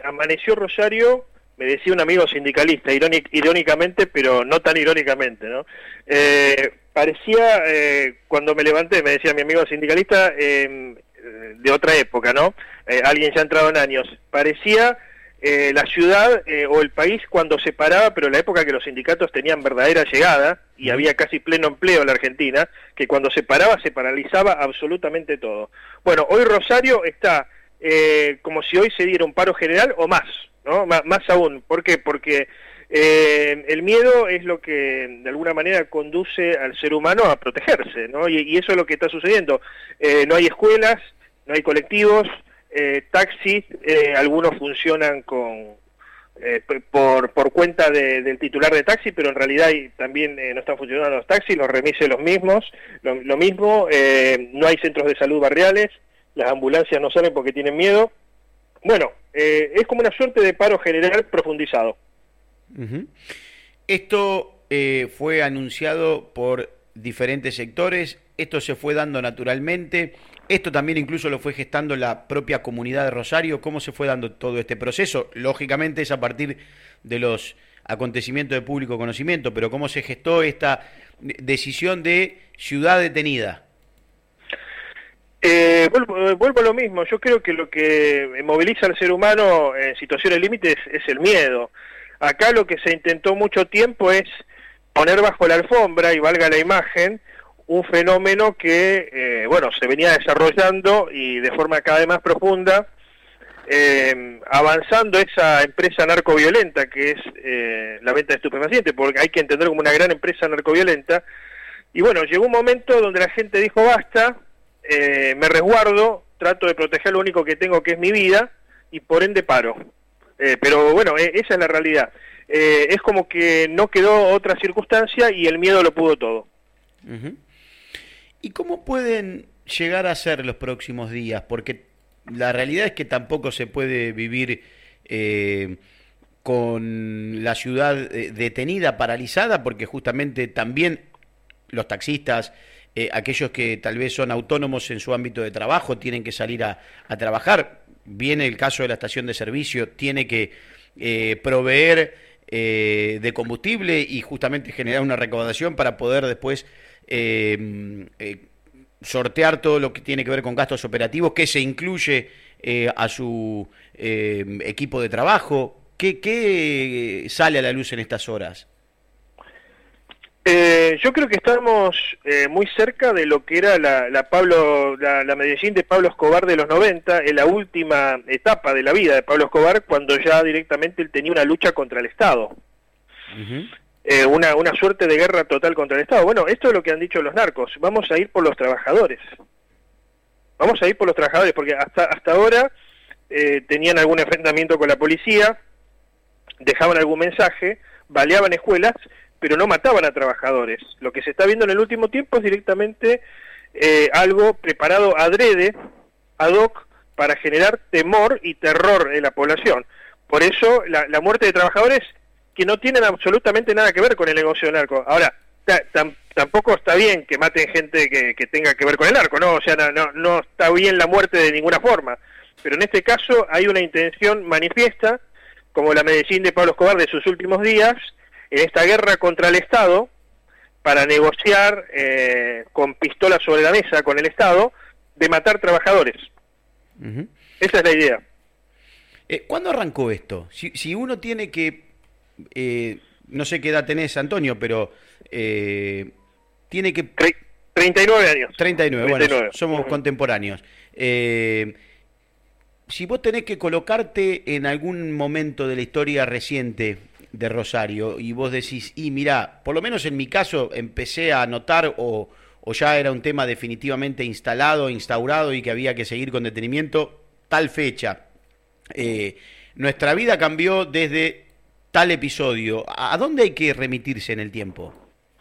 amaneció Rosario, me decía un amigo sindicalista, irónicamente, pero no tan irónicamente, ¿no? Parecía, cuando me levanté, me decía mi amigo sindicalista, de otra época, ¿no? Alguien ya entrado en años, parecía la ciudad o el país cuando se paraba, pero la época que los sindicatos tenían verdadera llegada, y había casi pleno empleo en la Argentina, que cuando se paraba se paralizaba absolutamente todo. Bueno, hoy Rosario está como si hoy se diera un paro general o más, ¿no? Más aún. ¿Por qué? Porque el miedo es lo que de alguna manera conduce al ser humano a protegerse, ¿no? Y eso es lo que está sucediendo. No hay escuelas, no hay colectivos, taxis, algunos funcionan por cuenta del titular de taxi, pero en realidad también no están funcionando los taxis, los remises los mismos, lo mismo, no hay centros de salud barriales, las ambulancias no salen porque tienen miedo. Bueno, es como una suerte de paro general profundizado. Uh-huh. Esto fue anunciado por diferentes sectores, esto se fue dando naturalmente, esto también incluso lo fue gestando la propia comunidad de Rosario. ¿Cómo se fue dando todo este proceso? Lógicamente es a partir de los acontecimientos de público conocimiento, pero ¿cómo se gestó esta decisión de ciudad detenida? Vuelvo a lo mismo. Yo creo que lo que moviliza al ser humano en situaciones límites es el miedo. Acá lo que se intentó mucho tiempo es poner bajo la alfombra, y valga la imagen, un fenómeno que, se venía desarrollando y de forma cada vez más profunda, avanzando esa empresa narcoviolenta que es la venta de estupefacientes, porque hay que entender como una gran empresa narcoviolenta. Y bueno, llegó un momento donde la gente dijo basta, me resguardo, trato de proteger lo único que tengo, que es mi vida, y por ende paro. Pero bueno, esa es la realidad. Es como que no quedó otra circunstancia y el miedo lo pudo todo. Uh-huh. ¿Y cómo pueden llegar a ser los próximos días? Porque la realidad es que tampoco se puede vivir con la ciudad detenida, paralizada, porque justamente también los taxistas, aquellos que tal vez son autónomos en su ámbito de trabajo, tienen que salir a trabajar. Viene el caso de la estación de servicio, tiene que proveer de combustible y justamente generar una recaudación para poder después sortear todo lo que tiene que ver con gastos operativos, que se incluye a su equipo de trabajo. ¿Qué sale a la luz en estas horas? Yo creo que estamos muy cerca de lo que era la Medellín de Pablo Escobar de los 90, en la última etapa de la vida de Pablo Escobar, cuando ya directamente él tenía una lucha contra el Estado. Uh-huh. Una suerte de guerra total contra el Estado. Bueno, esto es lo que han dicho los narcos, vamos a ir por los trabajadores. Vamos a ir por los trabajadores, porque hasta ahora tenían algún enfrentamiento con la policía, dejaban algún mensaje, baleaban escuelas, pero no mataban a trabajadores. Lo que se está viendo en el último tiempo es directamente algo preparado adrede, ad hoc, para generar temor y terror en la población. Por eso la muerte de trabajadores que no tienen absolutamente nada que ver con el negocio del narco. Ahora, tampoco está bien que maten gente que tenga que ver con el narco, ¿no? O sea, no está bien la muerte de ninguna forma. Pero en este caso hay una intención manifiesta, como la Medellín de Pablo Escobar de sus últimos días, en esta guerra contra el Estado, para negociar con pistolas sobre la mesa con el Estado, de matar trabajadores. Uh-huh. Esa es la idea. ¿Cuándo arrancó esto? Si uno tiene que... no sé qué edad tenés, Antonio, pero tiene que... 39 años. 39, bueno, somos uh-huh. contemporáneos. Si vos tenés que colocarte en algún momento de la historia reciente de Rosario y vos decís, mirá, por lo menos en mi caso empecé a notar o ya era un tema definitivamente instaurado y que había que seguir con detenimiento, tal fecha. Nuestra vida cambió desde tal episodio. ¿A dónde hay que remitirse en el tiempo?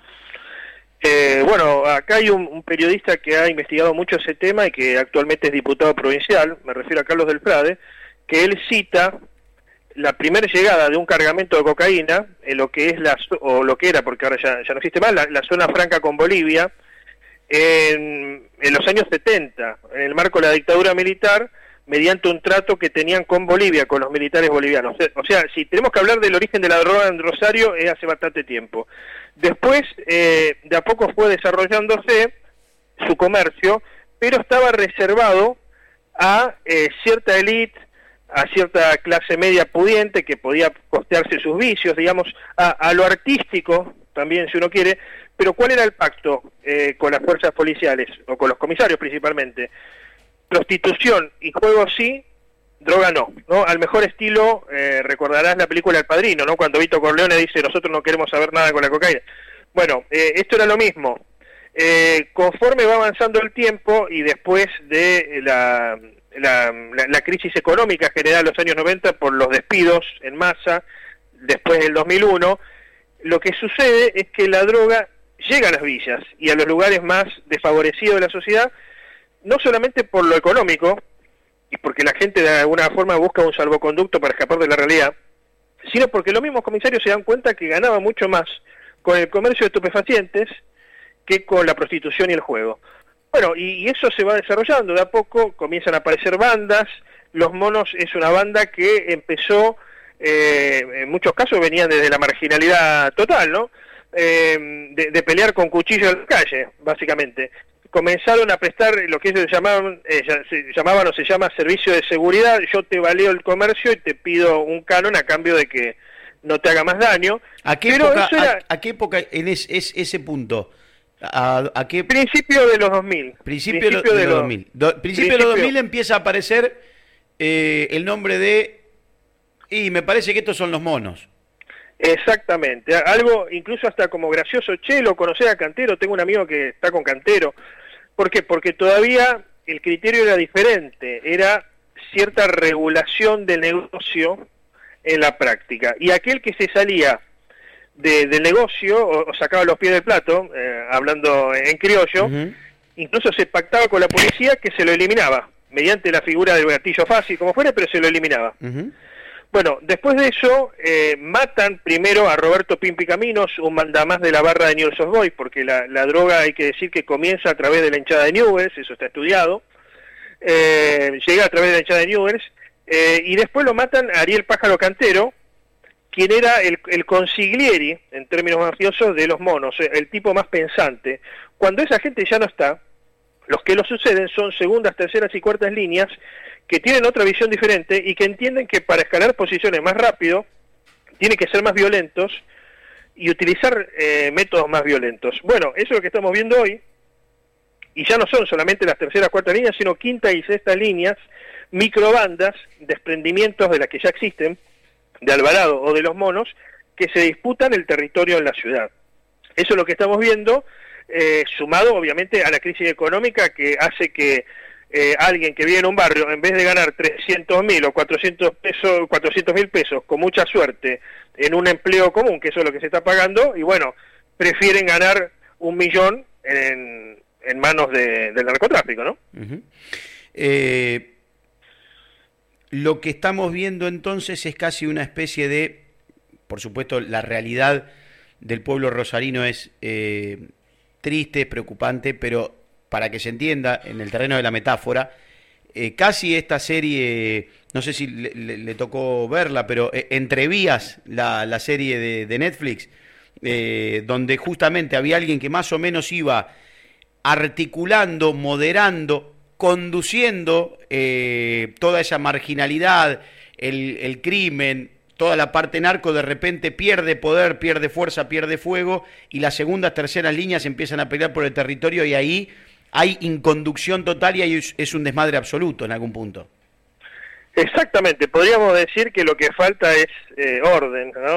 Acá hay un periodista que ha investigado mucho ese tema y que actualmente es diputado provincial, me refiero a Carlos del Prade, que él cita la primera llegada de un cargamento de cocaína en lo que es lo que era, porque ahora ya no existe más, la zona franca con Bolivia, en los años 70, en el marco de la dictadura militar, mediante un trato que tenían con Bolivia, con los militares bolivianos. O sea, si tenemos que hablar del origen de la droga en Rosario, es hace bastante tiempo. Después, de a poco fue desarrollándose su comercio, pero estaba reservado a cierta élite, a cierta clase media pudiente que podía costearse sus vicios, digamos, a lo artístico también, si uno quiere. Pero ¿cuál era el pacto con las fuerzas policiales, o con los comisarios principalmente? Prostitución y juego sí, droga no, ¿no? Al mejor estilo, recordarás la película El Padrino, ¿no? Cuando Vito Corleone dice, nosotros no queremos saber nada con la cocaína. Bueno, esto era lo mismo. Conforme va avanzando el tiempo y después de la crisis económica generada en los años 90 por los despidos en masa, después del 2001, lo que sucede es que la droga llega a las villas y a los lugares más desfavorecidos de la sociedad, no solamente por lo económico, y porque la gente de alguna forma busca un salvoconducto para escapar de la realidad, sino porque los mismos comisarios se dan cuenta que ganaba mucho más con el comercio de estupefacientes que con la prostitución y el juego. Bueno, y eso se va desarrollando, de a poco comienzan a aparecer bandas. Los Monos es una banda que empezó, en muchos casos venían desde la marginalidad total, ¿no? De pelear con cuchillo en la calle, básicamente. Comenzaron a prestar lo que ellos llamaban o se llama servicio de seguridad. Yo te baleo el comercio y te pido un canon a cambio de que no te haga más daño. ¿A qué época, a qué época en ese punto? ¿A qué? Principio de los 2000. Principio de los 2000. Principio de los 2000 empieza a aparecer el nombre de... Y me parece que estos son los Monos. Exactamente. Algo incluso hasta como gracioso. Che, lo conocés a Cantero, tengo un amigo que está con Cantero. ¿Por qué? Porque todavía el criterio era diferente. Era cierta regulación del negocio en la práctica. Y aquel que se salía del negocio o sacaba los pies del plato, hablando en criollo, incluso se pactaba con la policía que se lo eliminaba, mediante la figura del gatillo fácil, como fuera, pero se lo eliminaba. Bueno, después de eso, matan primero a Roberto Pimpi Caminos, un mandamás de la barra de Newell's Old Boys, porque la droga hay que decir que comienza a través de la hinchada de Newell's, eso está estudiado, llega a través de la hinchada de Newell's, y después lo matan a Ariel Pájaro Cantero, quien era el consiglieri, en términos mafiosos, de los Monos, el tipo más pensante. Cuando esa gente ya no está, los que lo suceden son segundas, terceras y cuartas líneas que tienen otra visión diferente y que entienden que para escalar posiciones más rápido tienen que ser más violentos y utilizar métodos más violentos. Bueno, eso es lo que estamos viendo hoy, y ya no son solamente las terceras, cuartas líneas, sino quinta y sexta líneas, microbandas, desprendimientos de las que ya existen, de Alvarado o de los Monos, que se disputan el territorio en la ciudad. Eso es lo que estamos viendo, sumado obviamente a la crisis económica que hace que alguien que vive en un barrio, en vez de ganar 300.000 o 400.000 pesos con mucha suerte en un empleo común, que eso es lo que se está pagando, y bueno, prefieren ganar 1 millón en manos del narcotráfico, ¿no? Lo que estamos viendo entonces es casi una especie de, por supuesto, la realidad del pueblo rosarino es triste, preocupante, pero para que se entienda, en el terreno de la metáfora, casi esta serie, no sé si le tocó verla, pero Entrevías, la serie de Netflix, donde justamente había alguien que más o menos iba articulando, moderando, conduciendo toda esa marginalidad, el crimen, toda la parte narco, de repente pierde poder, pierde fuerza, pierde fuego, y las segundas, terceras líneas empiezan a pelear por el territorio, y ahí hay inconducción total y ahí es un desmadre absoluto en algún punto. Exactamente, podríamos decir que lo que falta es orden, ¿no?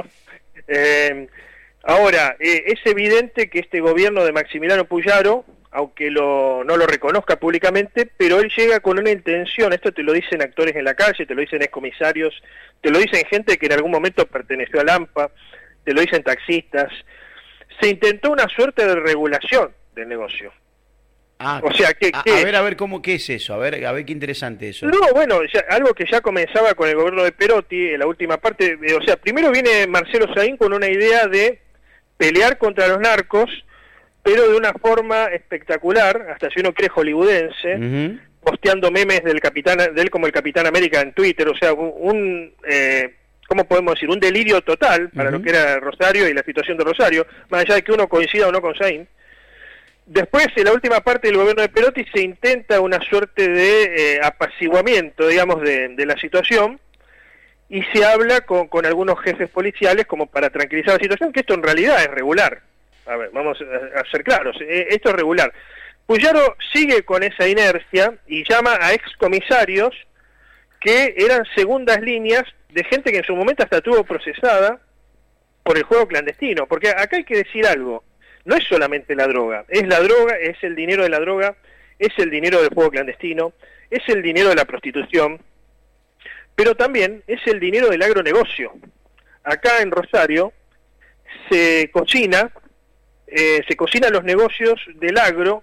Ahora, es evidente que este gobierno de Maximiliano Puyaro, aunque no lo reconozca públicamente, pero él llega con una intención. Esto te lo dicen actores en la calle, te lo dicen excomisarios, te lo dicen gente que en algún momento perteneció al AMPA, te lo dicen taxistas. Se intentó una suerte de regulación del negocio. O sea, a ver, ¿qué es eso? A ver qué interesante eso. No, bueno, algo que ya comenzaba con el gobierno de Perotti, en la última parte, o sea, primero viene Marcelo Saín con una idea de pelear contra los narcos, pero de una forma espectacular, hasta si uno cree hollywoodense, posteando memes del capitán, de él como el Capitán América en Twitter, o sea, ¿cómo podemos decir? Un delirio total para lo que era Rosario y la situación de Rosario, más allá de que uno coincida o no con Saín. Después, en la última parte del gobierno de Perotti, se intenta una suerte de apaciguamiento, digamos, de la situación, y se habla con algunos jefes policiales como para tranquilizar la situación, que esto en realidad es regular. A ver, vamos a ser claros, esto es regular. Puyaro sigue con esa inercia y llama a excomisarios que eran segundas líneas de gente que en su momento hasta tuvo procesada por el juego clandestino, porque acá hay que decir algo, no es solamente la droga, es el dinero de la droga, es el dinero del juego clandestino, es el dinero de la prostitución, pero también es el dinero del agronegocio. Acá en Rosario se cocinan los negocios del agro,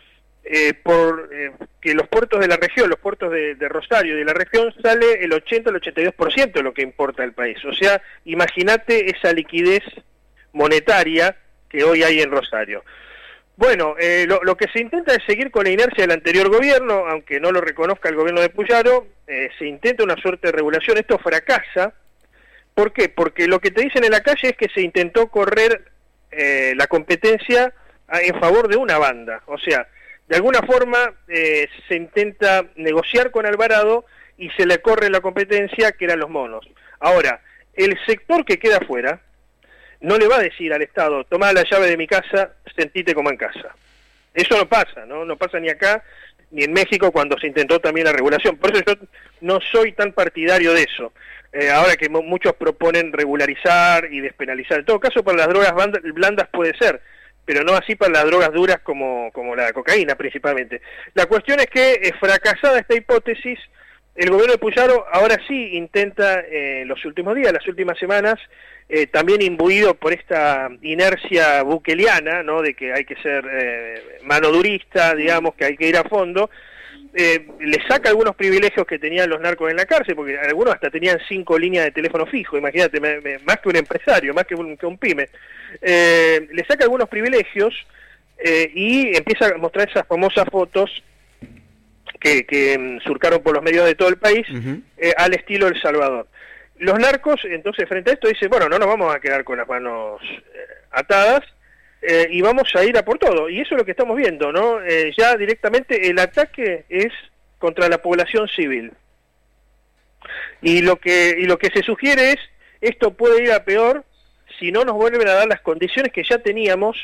que los puertos de la región, los puertos de Rosario y de la región, sale el 80 al 82% de lo que importa el país. O sea, imagínate esa liquidez monetaria que hoy hay en Rosario. Bueno, lo que se intenta es seguir con la inercia del anterior gobierno, aunque no lo reconozca el gobierno de Puyaro, se intenta una suerte de regulación, esto fracasa. ¿Por qué? Porque lo que te dicen en la calle es que se intentó correr la competencia en favor de una banda, o sea, de alguna forma se intenta negociar con Alvarado y se le corre la competencia, que eran los monos. Ahora, el sector que queda afuera no le va a decir al Estado, tomá la llave de mi casa, sentite como en casa. Eso no pasa, no pasa ni acá ni en México cuando se intentó también la regulación. Por eso yo no soy tan partidario de eso. Ahora que muchos proponen regularizar y despenalizar. En todo caso, para las drogas blandas puede ser, pero no así para las drogas duras como la cocaína principalmente. La cuestión es que, fracasada esta hipótesis, el gobierno de Puyaro ahora sí intenta, los últimos días, las últimas semanas, también imbuido por esta inercia buqueliana, ¿no?, de que hay que ser mano durista, digamos, que hay que ir a fondo, le saca algunos privilegios que tenían los narcos en la cárcel, porque algunos hasta tenían 5 líneas de teléfono fijo, imagínate, más que un empresario, más que un pyme. Le saca algunos privilegios y empieza a mostrar esas famosas fotos que surcaron por los medios de todo el país, al estilo El Salvador. Los narcos, entonces, frente a esto, dicen, bueno, no nos vamos a quedar con las manos atadas, y vamos a ir a por todo. Y eso es lo que estamos viendo, ¿no? Ya directamente el ataque es contra la población civil. Y lo que se sugiere es, esto puede ir a peor si no nos vuelven a dar las condiciones que ya teníamos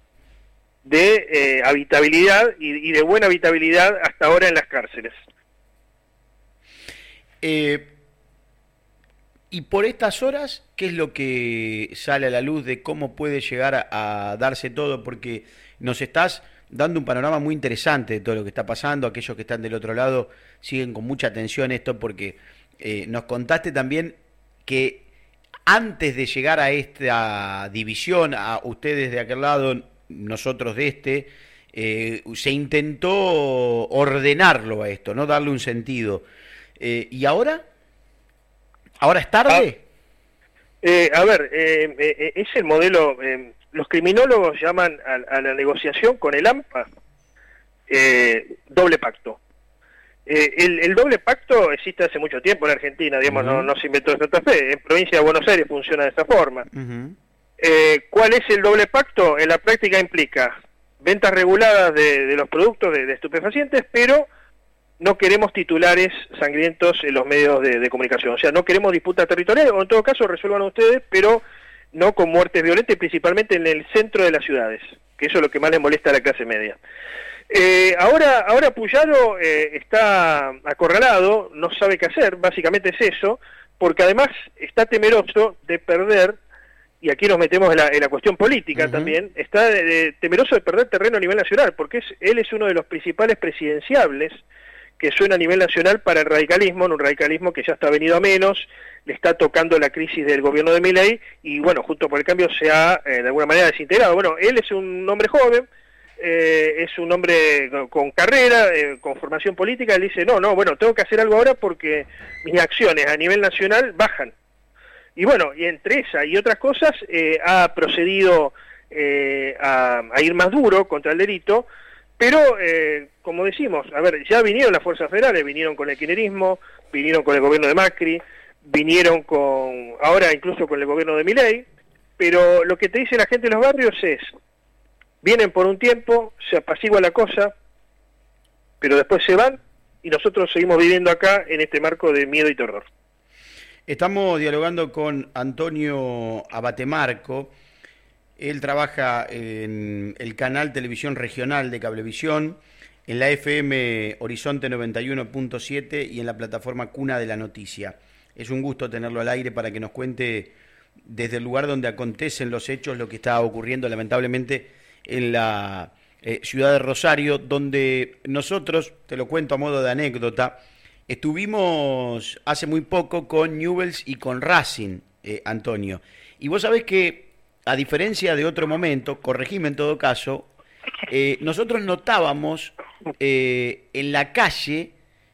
de habitabilidad y de buena habitabilidad hasta ahora en las cárceles. Y por estas horas, ¿qué es lo que sale a la luz de cómo puede llegar a darse todo? Porque nos estás dando un panorama muy interesante de todo lo que está pasando. Aquellos que están del otro lado siguen con mucha atención esto, porque nos contaste también que antes de llegar a esta división, a ustedes de aquel lado, nosotros de este, se intentó ordenarlo a esto, ¿no? Darle un sentido. ¿Y ahora? ¿Ahora es tarde? A ver, es el modelo, los criminólogos llaman a la negociación con el AMPA doble pacto. El doble pacto existe hace mucho tiempo en Argentina, digamos, no se inventó en Santa Fe, en provincia de Buenos Aires funciona de esa forma. ¿Cuál es el doble pacto? En la práctica implica ventas reguladas de los productos de estupefacientes, pero no queremos titulares sangrientos en los medios de comunicación. O sea, no queremos disputas territoriales, o en todo caso resuelvan ustedes, pero no con muertes violentas, y principalmente en el centro de las ciudades, que eso es lo que más les molesta a la clase media. Ahora Puyaro está acorralado, no sabe qué hacer, básicamente es eso, porque además está temeroso de perder, y aquí nos metemos en la cuestión política también, está temeroso de perder terreno a nivel nacional, porque él es uno de los principales presidenciables que suena a nivel nacional para el radicalismo, en un radicalismo que ya está venido a menos, le está tocando la crisis del gobierno de Milei, y bueno, Juntos por el Cambio se ha de alguna manera desintegrado. Bueno, él es un hombre joven, es un hombre con carrera, con formación política. Él dice, bueno, tengo que hacer algo ahora porque mis acciones a nivel nacional bajan. Y bueno, y entre esa y otras cosas, ha procedido a ir más duro contra el delito, Pero, como decimos, a ver, ya vinieron las fuerzas federales, vinieron con el kirchnerismo, vinieron con el gobierno de Macri, vinieron ahora incluso con el gobierno de Milei, pero lo que te dice la gente de los barrios es, vienen por un tiempo, se apacigua la cosa, pero después se van y nosotros seguimos viviendo acá en este marco de miedo y terror. Estamos dialogando con Antonio Abatemarco. Él trabaja en el canal Televisión Regional de Cablevisión, en la FM Horizonte 91.7 y en la plataforma Cuna de la Noticia. Es un gusto tenerlo al aire para que nos cuente desde el lugar donde acontecen los hechos lo que está ocurriendo lamentablemente en la ciudad de Rosario, donde nosotros, te lo cuento a modo de anécdota, estuvimos hace muy poco con Newell's y con Racing, Antonio. Y vos sabés que, a diferencia de otro momento, corregime en todo caso, nosotros notábamos en la calle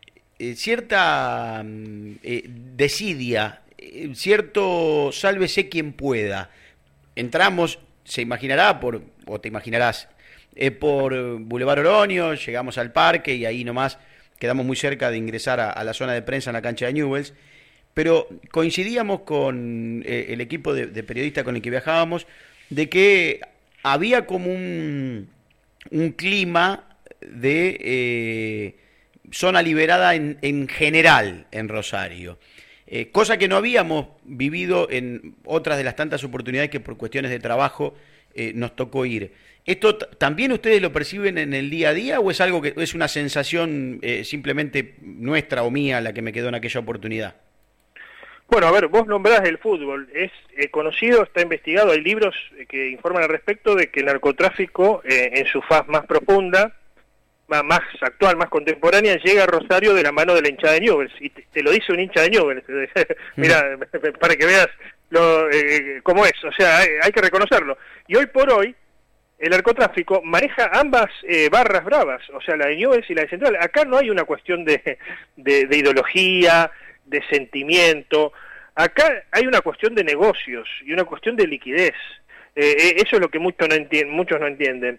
cierta desidia, cierto sálvese quien pueda. Entramos, se imaginará, o te imaginarás, por Boulevard Oroño, llegamos al parque y ahí nomás quedamos muy cerca de ingresar a la zona de prensa en la cancha de Newell's, pero coincidíamos con el equipo de periodistas con el que viajábamos de que había como un clima de zona liberada en general en Rosario, cosa que no habíamos vivido en otras de las tantas oportunidades que por cuestiones de trabajo nos tocó ir. ¿Esto también ustedes lo perciben en el día a día o es algo que es una sensación simplemente nuestra o mía la que me quedó en aquella oportunidad? Bueno, a ver, vos nombrás el fútbol, es conocido, está investigado, hay libros que informan al respecto de que el narcotráfico en su faz más profunda, más actual, más contemporánea, llega a Rosario de la mano de la hinchada de Newell's, y te lo dice un hincha de Newell's, mira, para que veas cómo es, o sea, hay que reconocerlo. Y hoy por hoy, el narcotráfico maneja ambas barras bravas, o sea, la de Newell's y la de Central. Acá no hay una cuestión de ideología, de sentimiento. Acá hay una cuestión de negocios y una cuestión de liquidez. Eso es lo que muchos no entienden.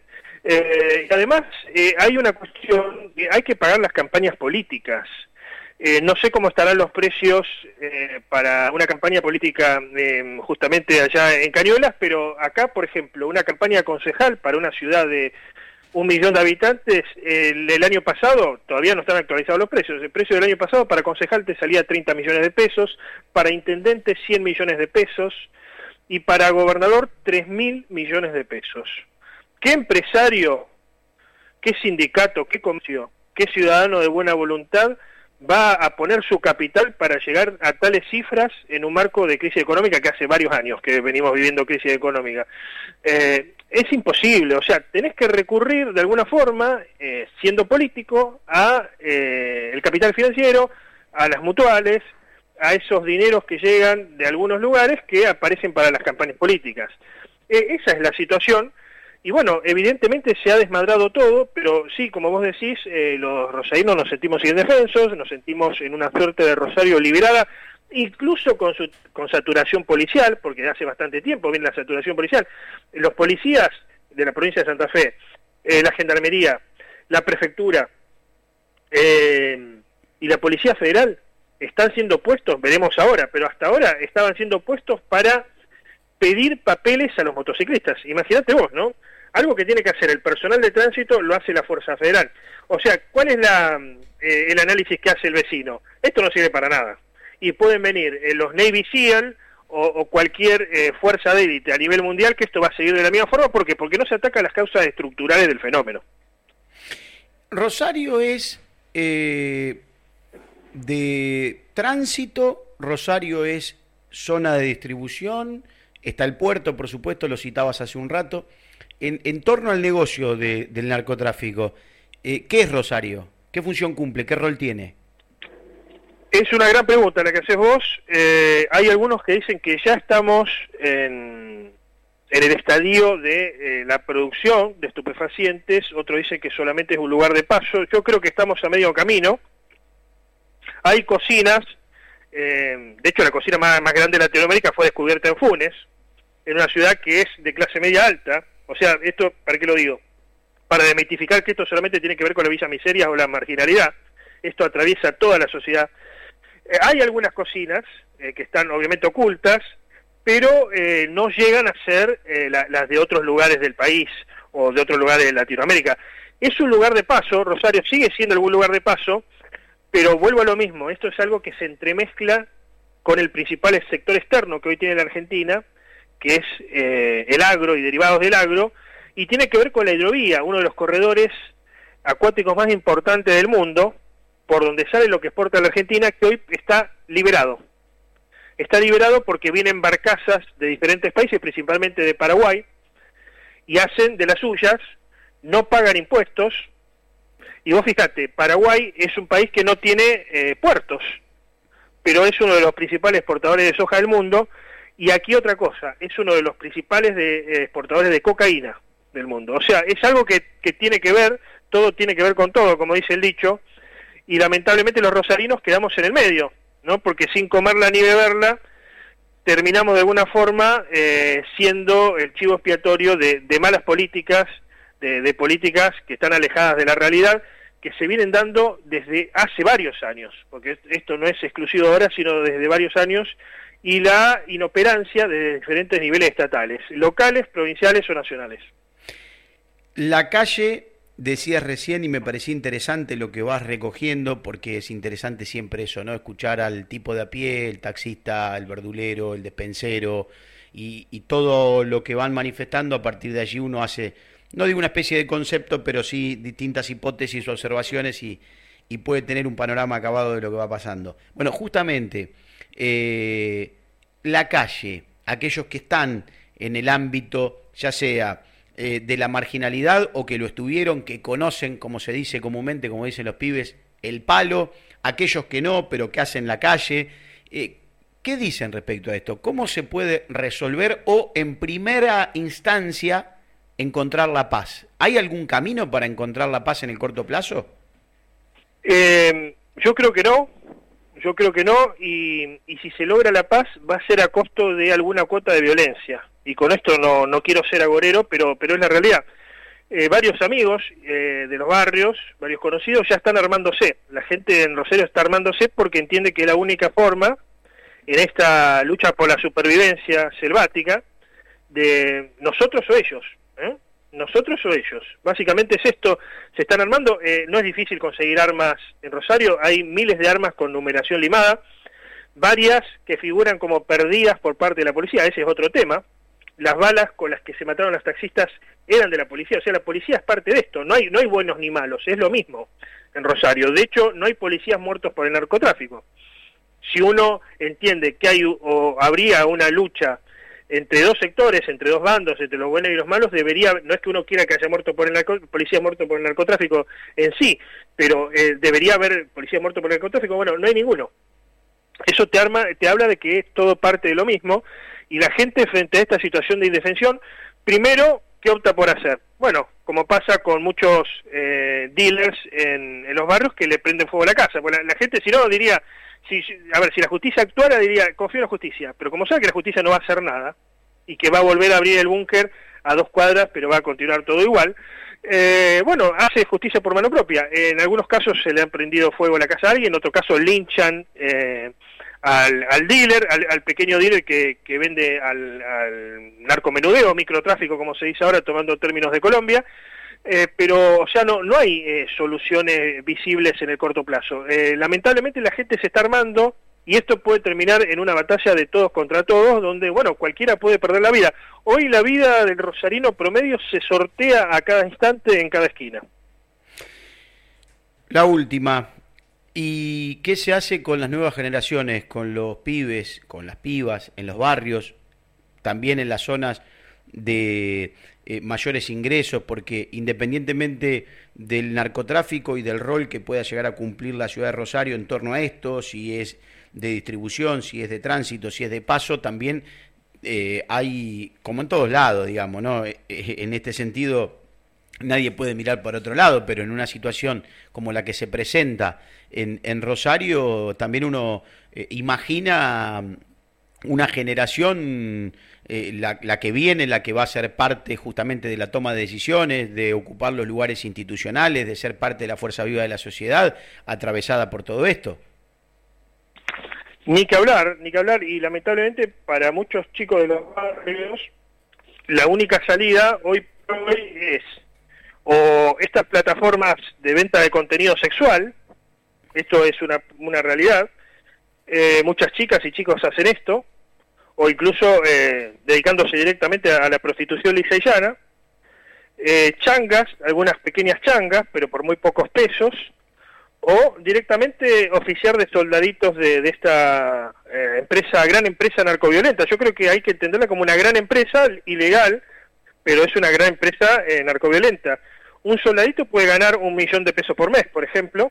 Y además hay una cuestión, hay que pagar las campañas políticas. No sé cómo estarán los precios para una campaña política justamente allá en Cañuelas, pero acá, por ejemplo, una campaña concejal para una ciudad de 1 millón de habitantes, el año pasado, todavía no están actualizados los precios, el precio del año pasado para concejal te salía 30 millones de pesos, para intendente 100 millones de pesos y para gobernador 3.000 millones de pesos. ¿Qué empresario, qué sindicato, qué comercio, qué ciudadano de buena voluntad va a poner su capital para llegar a tales cifras en un marco de crisis económica que hace varios años que venimos viviendo crisis económica? Es imposible, o sea, tenés que recurrir de alguna forma, siendo político, a el capital financiero, a las mutuales, a esos dineros que llegan de algunos lugares que aparecen para las campañas políticas. Esa es la situación. Y bueno, evidentemente se ha desmadrado todo, pero sí, como vos decís, los rosarinos nos sentimos indefensos, nos sentimos en una suerte de Rosario liberada, incluso con saturación policial, porque hace bastante tiempo viene la saturación policial. Los policías de la provincia de Santa Fe, la Gendarmería, la Prefectura y la Policía Federal están siendo puestos, veremos ahora, pero hasta ahora estaban siendo puestos para pedir papeles a los motociclistas. Imagínate vos, ¿no? Algo que tiene que hacer el personal de tránsito lo hace la Fuerza Federal. O sea, ¿cuál es el análisis que hace el vecino? Esto no sirve para nada. Y pueden venir los Navy SEAL o cualquier fuerza de élite a nivel mundial, que esto va a seguir de la misma forma. ¿Por qué? Porque no se atacan las causas estructurales del fenómeno. Rosario es de tránsito, Rosario es zona de distribución, está el puerto, por supuesto, lo citabas hace un rato. En torno al negocio del narcotráfico, ¿qué es Rosario? ¿Qué función cumple? ¿Qué rol tiene? Es una gran pregunta la que haces vos. Hay algunos que dicen que ya estamos en el estadio de la producción de estupefacientes, otros dicen que solamente es un lugar de paso. Yo creo que estamos a medio camino. Hay cocinas, de hecho la cocina más grande de Latinoamérica fue descubierta en Funes, en una ciudad que es de clase media alta. O sea, esto, ¿para qué lo digo? para demitificar que esto solamente tiene que ver con la villa miseria o la marginalidad. Esto atraviesa toda la sociedad. Hay algunas cocinas que están obviamente ocultas, pero no llegan a ser las de otros lugares del país o de otros lugares de Latinoamérica. Es un lugar de paso, Rosario sigue siendo algún lugar de paso, pero vuelvo a lo mismo, esto es algo que se entremezcla con el principal sector externo que hoy tiene la Argentina, que es el agro y derivados del agro, y tiene que ver con la hidrovía, uno de los corredores acuáticos más importantes del mundo, por donde sale lo que exporta la Argentina, que hoy está liberado. Está liberado porque vienen barcazas de diferentes países, principalmente de Paraguay, y hacen de las suyas, no pagan impuestos, y vos fíjate, Paraguay es un país que no tiene puertos, pero es uno de los principales exportadores de soja del mundo, y aquí otra cosa, es uno de los principales exportadores de cocaína del mundo. O sea, es algo que tiene que ver, todo tiene que ver con todo, como dice el dicho, y lamentablemente los rosarinos quedamos en el medio, ¿no? Porque sin comerla ni beberla, terminamos de alguna forma siendo el chivo expiatorio de malas políticas, de políticas que están alejadas de la realidad, que se vienen dando desde hace varios años, porque esto no es exclusivo ahora, sino desde varios años, y la inoperancia de diferentes niveles estatales, locales, provinciales o nacionales. La calle, decías recién, y me parecía interesante lo que vas recogiendo, porque es interesante siempre eso, ¿no? Escuchar al tipo de a pie, el taxista, el verdulero, el despensero, y todo lo que van manifestando. A partir de allí uno hace, no digo una especie de concepto, pero sí distintas hipótesis o observaciones, y puede tener un panorama acabado de lo que va pasando. Bueno, justamente, la calle, aquellos que están en el ámbito, ya sea de la marginalidad o que lo estuvieron, que conocen, como se dice comúnmente, como dicen los pibes, el palo, aquellos que no, pero que hacen la calle. ¿Qué dicen respecto a esto? ¿Cómo se puede resolver o, en primera instancia, encontrar la paz? ¿Hay algún camino para encontrar la paz en el corto plazo? Yo creo que no. Yo creo que no, y si se logra la paz va a ser a costo de alguna cuota de violencia. Y con esto no quiero ser agorero, pero es la realidad. Varios amigos de los barrios, varios conocidos, ya están armándose. La gente en Rosario está armándose porque entiende que es la única forma, en esta lucha por la supervivencia selvática, de nosotros o ellos, nosotros o ellos. Básicamente es esto, se están armando. No es difícil conseguir armas en Rosario, hay miles de armas con numeración limada, varias que figuran como perdidas por parte de la policía. Ese es otro tema. Las balas con las que se mataron las taxistas eran de la policía, o sea, la policía es parte de esto, no hay buenos ni malos, es lo mismo en Rosario. De hecho, no hay policías muertos por el narcotráfico. Si uno entiende que hay o habría una lucha entre dos sectores, entre dos bandos, entre los buenos y los malos, no es que uno quiera que haya muerto por policía muerto por el narcotráfico en sí, pero debería haber policía muerto por el narcotráfico. Bueno, no hay ninguno. Eso te habla de que es todo parte de lo mismo, y la gente frente a esta situación de indefensión, primero, ¿qué opta por hacer? Bueno, como pasa con muchos dealers en los barrios que le prenden fuego a la casa. Bueno, la gente si no diría, si la justicia actuara diría, confío en la justicia, pero como sabe que la justicia no va a hacer nada, y que va a volver a abrir el búnker a 2 cuadras, pero va a continuar todo igual, bueno, hace justicia por mano propia. En algunos casos se le han prendido fuego a la casa a alguien, en otro caso linchan al dealer, al pequeño dealer que vende al narcomenudeo, microtráfico, como se dice ahora, tomando términos de Colombia. Pero, o sea, no hay soluciones visibles en el corto plazo. Lamentablemente la gente se está armando, y esto puede terminar en una batalla de todos contra todos, donde, bueno, cualquiera puede perder la vida. Hoy la vida del rosarino promedio se sortea a cada instante en cada esquina. La última, ¿y qué se hace con las nuevas generaciones, con los pibes, con las pibas, en los barrios, también en las zonas de mayores ingresos? Porque independientemente del narcotráfico y del rol que pueda llegar a cumplir la ciudad de Rosario en torno a esto, si es de distribución, si es de tránsito, si es de paso, también hay, como en todos lados, digamos, ¿no? En este sentido, nadie puede mirar por otro lado, pero en una situación como la que se presenta en Rosario, también uno imagina una generación, la que viene, la que va a ser parte justamente de la toma de decisiones, de ocupar los lugares institucionales, de ser parte de la fuerza viva de la sociedad, atravesada por todo esto. Ni que hablar, y lamentablemente para muchos chicos de los barrios, la única salida hoy por hoy es o estas plataformas de venta de contenido sexual, esto es una realidad, muchas chicas y chicos hacen esto, o incluso dedicándose directamente a la prostitución lisa y llana, changas, algunas pequeñas changas, pero por muy pocos pesos, o directamente oficiar de soldaditos de esta gran empresa narcoviolenta. Yo creo que hay que entenderla como una gran empresa ilegal, pero es una gran empresa narcoviolenta. Un soldadito puede ganar 1 millón de pesos por mes, por ejemplo,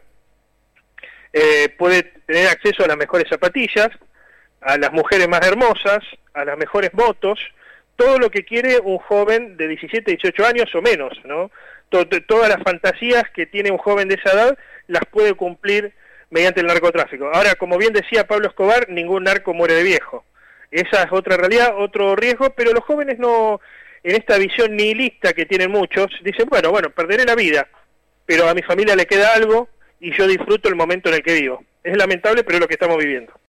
puede tener acceso a las mejores zapatillas, a las mujeres más hermosas, a las mejores motos, todo lo que quiere un joven de 17, 18 años o menos, ¿no? Todas las fantasías que tiene un joven de esa edad las puede cumplir mediante el narcotráfico. Ahora, como bien decía Pablo Escobar, ningún narco muere de viejo. Esa es otra realidad, otro riesgo, pero los jóvenes no, en esta visión nihilista que tienen muchos, dicen, bueno, perderé la vida, pero a mi familia le queda algo y yo disfruto el momento en el que vivo. Es lamentable, pero es lo que estamos viviendo.